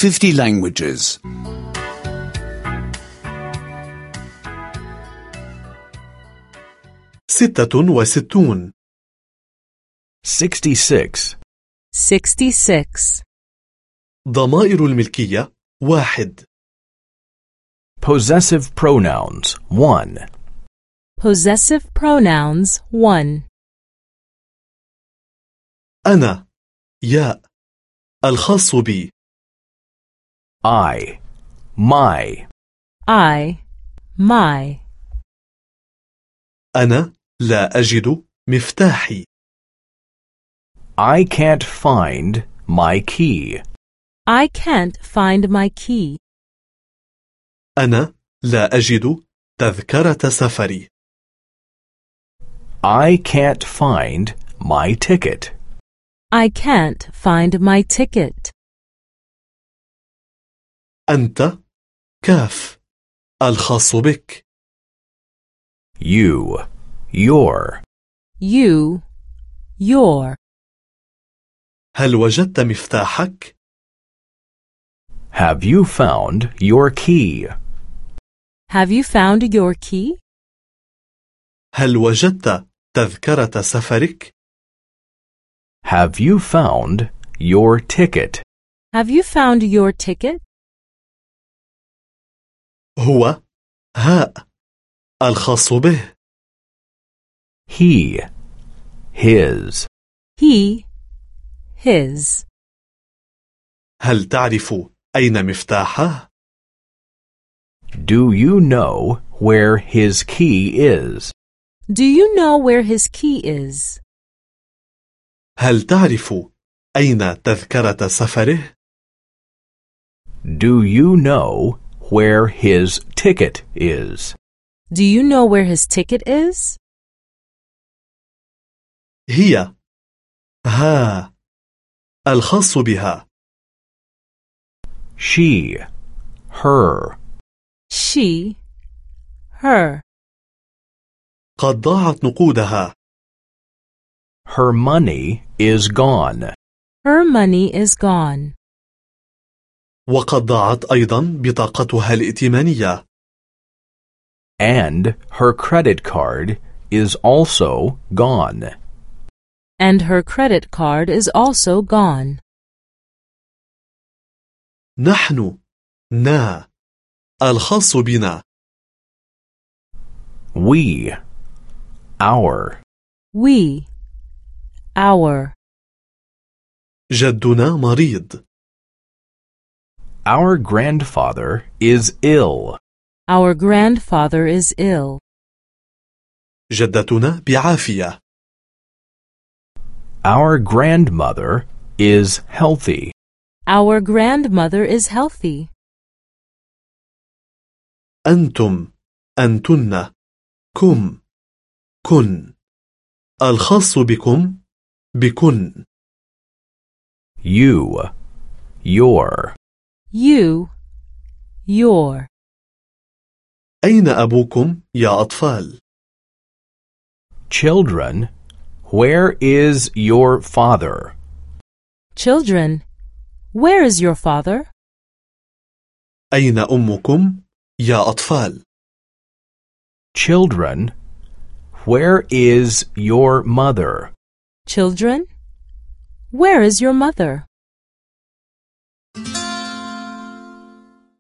50 languages. 66 66. 66. ضمائر الملكية 1 Possessive pronouns 1. Possessive pronouns 1. أنا ياء الخاص بي I, my. I, my. أنا لا أجد مفتاحي I can't find my key. I can't find my key. أنا لا أجد تذكرة سفري I can't find my ticket. I can't find my ticket. أنت كاف الخاص بك You, your. You, your. هل وجدت مفتاحك؟ Have you found your key? Have you found your key? هل وجدت تذكرة سفرك؟ Have you found your ticket? Have you found your ticket? هو هاء الخاص به He, his. He, his. هل تعرف أين مفتاحه؟ Do you know where his key is? Do you know where his key is? هل تعرف أين تذكرة سفره؟ Do you know where his ticket is? Do you know where his ticket is? هي ها الخاص بها She, her. She, her. قد ضاعت نقودها Her money is gone. Her money is gone. وقد ضاعت أيضا بطاقتها الائتمانية And her credit card is also gone. And her credit card is also gone. نحن نا الخاص بنا We, our. We, our. جدنا مريض Our grandfather is ill. Our grandfather is ill. جدتنا بعافية Our grandmother is healthy. Our grandmother is healthy. أنتم أنتن كم كن الخاص بكم بكن You, your. You, your. أين أبوكم يا أطفال؟ Children, where is your father? Children, where is your father? أين أمكم يا أطفال؟ Children, where is your mother? Children, where is your mother?